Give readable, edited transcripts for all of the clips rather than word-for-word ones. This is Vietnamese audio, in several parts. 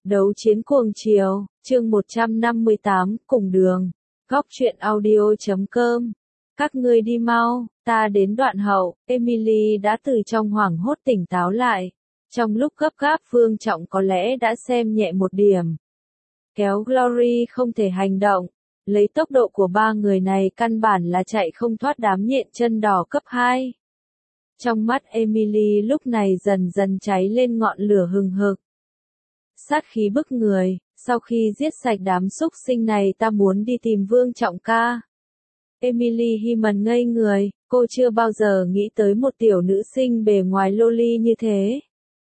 Đấu chiến cuồng chiều, chương 158, cùng đường. Góc truyện audio.com. Các ngươi đi mau, ta đến đoạn hậu. Emily đã từ trong hoảng hốt tỉnh táo lại. Trong lúc gấp gáp Vương Trọng có lẽ đã xem nhẹ một điểm. Kéo Glory không thể hành động. Lấy tốc độ của ba người này căn bản là chạy không thoát đám nhện chân đỏ cấp 2. Trong mắt Emily lúc này dần dần cháy lên ngọn lửa hừng hực. Sát khí bức người, sau khi giết sạch đám súc sinh này ta muốn đi tìm Vương Trọng ca. Emily Himan ngây người, cô chưa bao giờ nghĩ tới một tiểu nữ sinh bề ngoài loli như thế.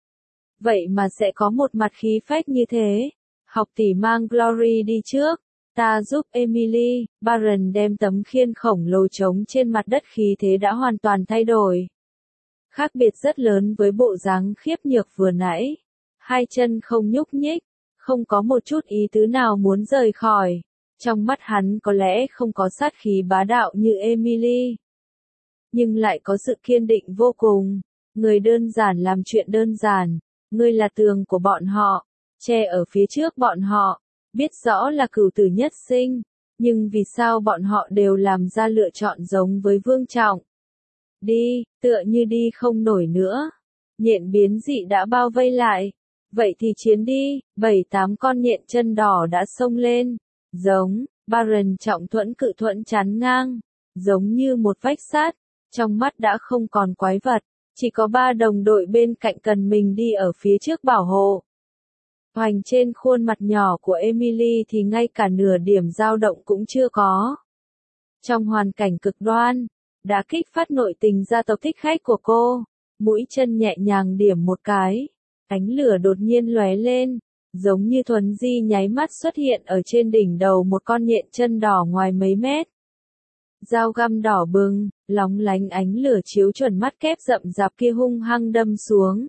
Vậy mà sẽ có một mặt khí phách như thế. Học tỷ mang Glory đi trước, ta giúp Emily. Baron đem tấm khiên khổng lồ trống trên mặt đất, khí thế đã hoàn toàn thay đổi. Khác biệt rất lớn với bộ dáng khiếp nhược vừa nãy. Hai chân không nhúc nhích, không có một chút ý tứ nào muốn rời khỏi. Trong mắt hắn có lẽ không có sát khí bá đạo như Emily, nhưng lại có sự kiên định vô cùng. Người đơn giản làm chuyện đơn giản, ngươi là tường của bọn họ, che ở phía trước bọn họ, biết rõ là cửu tử nhất sinh, nhưng vì sao bọn họ đều làm ra lựa chọn giống với Vương Trọng? Đi, tựa như đi không nổi nữa. Nhện biến dị đã bao vây lại. Vậy thì chiến đi. 7-8 con nhện chân đỏ đã xông lên. Giống, Baron Trọng thuẫn cự thuẫn chắn ngang. Giống như một vách sắt. Trong mắt đã không còn quái vật. Chỉ có 3 đồng đội bên cạnh cần mình đi ở phía trước bảo hộ. Hoành trên khuôn mặt nhỏ của Emily thì ngay cả nửa điểm dao động cũng chưa có. Trong hoàn cảnh cực đoan, đã kích phát nội tình gia tộc thích khách của cô. Mũi chân nhẹ nhàng điểm một cái. Ánh lửa đột nhiên lóe lên, giống như thuấn di nháy mắt xuất hiện ở trên đỉnh đầu một con nhện chân đỏ ngoài mấy mét. Dao găm đỏ bừng, lóng lánh ánh lửa chiếu chuẩn mắt kép rậm rạp kia hung hăng đâm xuống.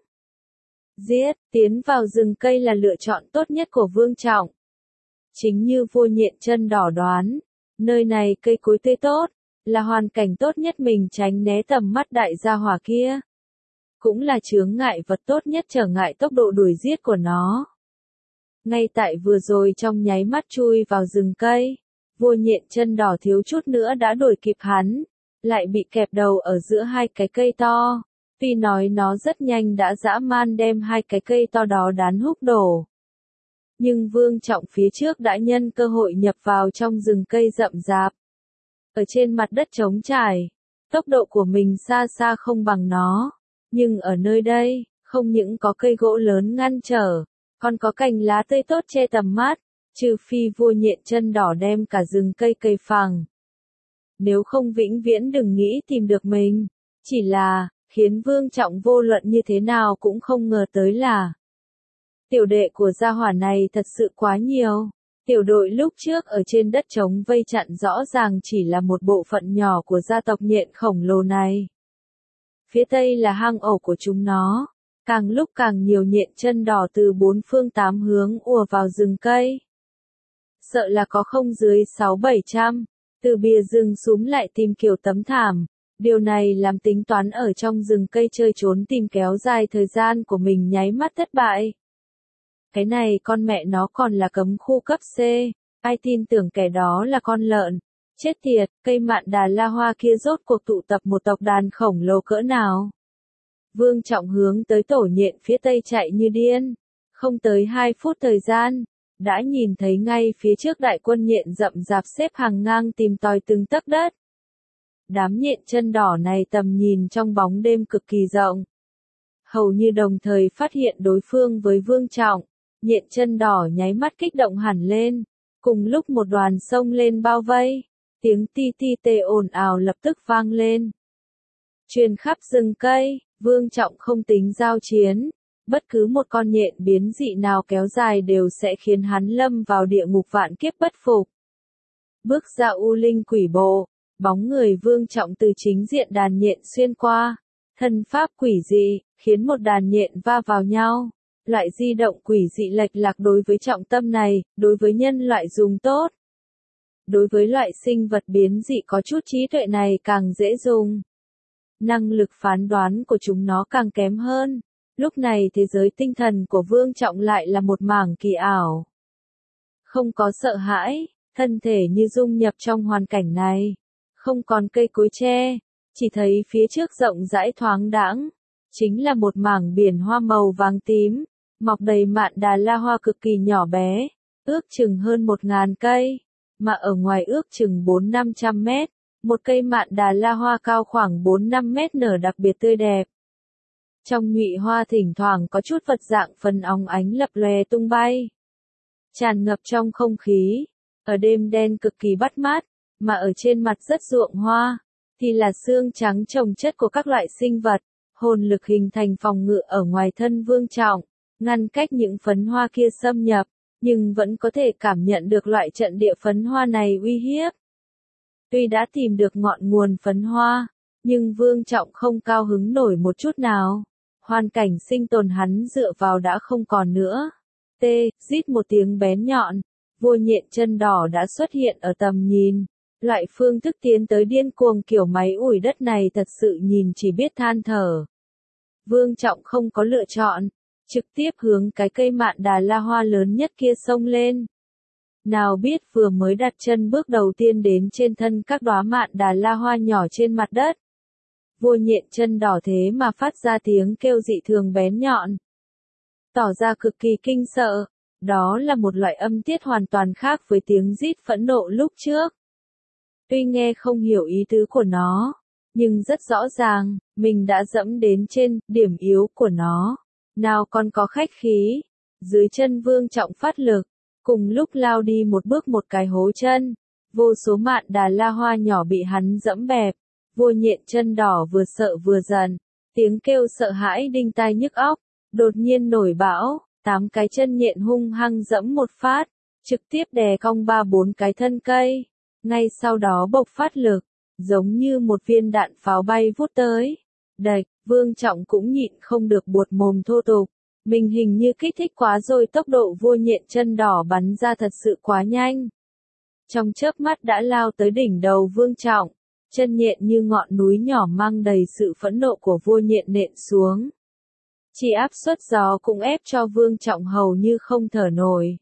Giết, tiến vào rừng cây là lựa chọn tốt nhất của Vương Trọng. Chính như vua nhện chân đỏ đoán, nơi này cây cối tươi tốt, là hoàn cảnh tốt nhất mình tránh né tầm mắt đại gia hỏa kia. Cũng là chướng ngại vật tốt nhất trở ngại tốc độ đuổi giết của nó. Ngay tại vừa rồi trong nháy mắt chui vào rừng cây, vua nhện chân đỏ thiếu chút nữa đã đuổi kịp hắn, lại bị kẹp đầu ở giữa hai cái cây to. Tuy nói nó rất nhanh đã dã man đem hai cái cây to đó đán húc đổ. Nhưng Vương Trọng phía trước đã nhân cơ hội nhập vào trong rừng cây rậm rạp. Ở trên mặt đất trống trải, tốc độ của mình xa xa không bằng nó. Nhưng ở nơi đây, không những có cây gỗ lớn ngăn trở, còn có cành lá tươi tốt che tầm mắt, trừ phi vua nhện chân đỏ đem cả rừng cây cây phẳng. Nếu không vĩnh viễn đừng nghĩ tìm được mình. Chỉ là, khiến Vương Trọng vô luận như thế nào cũng không ngờ tới là tiểu đệ của gia hỏa này thật sự quá nhiều. Tiểu đội lúc trước ở trên đất trống vây chặn rõ ràng chỉ là một bộ phận nhỏ của gia tộc nhện khổng lồ này. Phía tây là hang ổ của chúng nó, càng lúc càng nhiều nhện chân đỏ từ 4 phương 8 hướng ùa vào rừng cây. Sợ là có không dưới 600-700, từ bìa rừng súm lại tìm kiểu tấm thảm. Điều này làm tính toán ở trong rừng cây chơi trốn tìm kéo dài thời gian của mình nháy mắt thất bại. Cái này con mẹ nó còn là cấm khu cấp C, ai tin tưởng kẻ đó là con lợn. Chết tiệt, cây mạn đà la hoa kia rốt cuộc tụ tập một tộc đàn khổng lồ cỡ nào. Vương Trọng hướng tới tổ nhện phía tây chạy như điên. Không tới 2 phút thời gian, đã nhìn thấy ngay phía trước đại quân nhện rậm rạp xếp hàng ngang tìm tòi từng tấc đất. Đám nhện chân đỏ này tầm nhìn trong bóng đêm cực kỳ rộng. Hầu như đồng thời phát hiện đối phương với Vương Trọng, nhện chân đỏ nháy mắt kích động hẳn lên. Cùng lúc một đoàn xông lên bao vây. Tiếng ti ti tê ồn ào lập tức vang lên. Truyền khắp rừng cây, Vương Trọng không tính giao chiến. Bất cứ một con nhện biến dị nào kéo dài đều sẽ khiến hắn lâm vào địa ngục vạn kiếp bất phục. Bước ra U Linh quỷ bộ, bóng người Vương Trọng từ chính diện đàn nhện xuyên qua. Thân pháp quỷ dị, khiến một đàn nhện va vào nhau. Loại di động quỷ dị lệch lạc đối với trọng tâm này, đối với nhân loại dùng tốt. Đối với loại sinh vật biến dị có chút trí tuệ này càng dễ dùng. Năng lực phán đoán của chúng nó càng kém hơn. Lúc này thế giới tinh thần của Vương Trọng lại là một mảng kỳ ảo. Không có sợ hãi, thân thể như dung nhập trong hoàn cảnh này. Không còn cây cối che, chỉ thấy phía trước rộng rãi thoáng đãng, chính là một mảng biển hoa màu vàng tím, mọc đầy mạn đà la hoa cực kỳ nhỏ bé, ước chừng hơn 1000 cây, mà ở ngoài ước chừng 400-500 mét, một cây mạn đà la hoa cao khoảng 4-5 mét nở đặc biệt tươi đẹp. Trong nhụy hoa thỉnh thoảng có chút vật dạng phấn óng ánh lập lòe tung bay, tràn ngập trong không khí, ở đêm đen cực kỳ bắt mắt, mà ở trên mặt rất ruộng hoa, thì là xương trắng chồng chất của các loại sinh vật, hồn lực hình thành phòng ngự ở ngoài thân Vương Trọng, ngăn cách những phấn hoa kia xâm nhập, nhưng vẫn có thể cảm nhận được loại trận địa phấn hoa này uy hiếp. Tuy đã tìm được ngọn nguồn phấn hoa, nhưng Vương Trọng không cao hứng nổi một chút nào. Hoàn cảnh sinh tồn hắn dựa vào đã không còn nữa. Rít một tiếng bén nhọn, vua nhện chân đỏ đã xuất hiện ở tầm nhìn. Loại phương thức tiến tới điên cuồng kiểu máy ủi đất này thật sự nhìn chỉ biết than thở. Vương Trọng không có lựa chọn, trực tiếp hướng cái cây mạn đà la hoa lớn nhất kia xông lên. Nào biết vừa mới đặt chân bước đầu tiên đến trên thân các đóa mạn đà la hoa nhỏ trên mặt đất. Vua nhện chân đỏ thế mà phát ra tiếng kêu dị thường bén nhọn. Tỏ ra cực kỳ kinh sợ, đó là một loại âm tiết hoàn toàn khác với tiếng rít phẫn nộ lúc trước. Tuy nghe không hiểu ý tứ của nó, nhưng rất rõ ràng, mình đã dẫm đến trên điểm yếu của nó. Nào còn có khách khí, dưới chân Vương Trọng phát lực, cùng lúc lao đi một bước một cái hố chân, vô số mạn đà la hoa nhỏ bị hắn dẫm bẹp. Vua nhện chân đỏ vừa sợ vừa giận, tiếng kêu sợ hãi đinh tai nhức óc, đột nhiên nổi bão, 8 cái chân nhện hung hăng dẫm một phát, trực tiếp đè cong 3-4 cái thân cây, ngay sau đó bộc phát lực, giống như một viên đạn pháo bay vút tới. Đạch, Vương Trọng cũng nhịn không được buột mồm thô tục, mình hình như kích thích quá rồi, tốc độ vua nhện chân đỏ bắn ra thật sự quá nhanh. Trong chớp mắt đã lao tới đỉnh đầu Vương Trọng. Chân nhện như ngọn núi nhỏ mang đầy sự phẫn nộ của vua nhện nện xuống. Chỉ áp suất gió cũng ép cho Vương Trọng hầu như không thở nổi.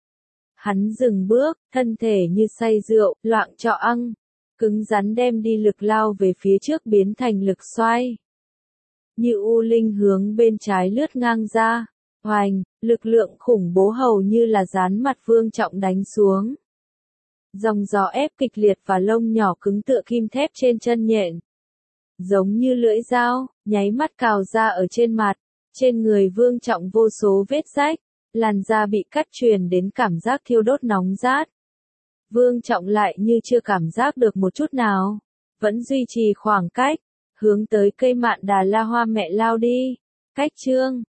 Hắn dừng bước, thân thể như say rượu, loạng trọ ăng, cứng rắn đem đi lực lao về phía trước biến thành lực xoay. Như u linh hướng bên trái lướt ngang ra, hoành, lực lượng khủng bố hầu như là dán mặt Vương Trọng đánh xuống. Dòng gió ép kịch liệt và lông nhỏ cứng tựa kim thép trên chân nhện. Giống như lưỡi dao, nháy mắt cào ra ở trên mặt, trên người Vương Trọng vô số vết rách, làn da bị cắt truyền đến cảm giác thiêu đốt nóng rát. Vương Trọng lại như chưa cảm giác được một chút nào, vẫn duy trì khoảng cách, hướng tới cây mạn đà la hoa mẹ lao đi. Cách chương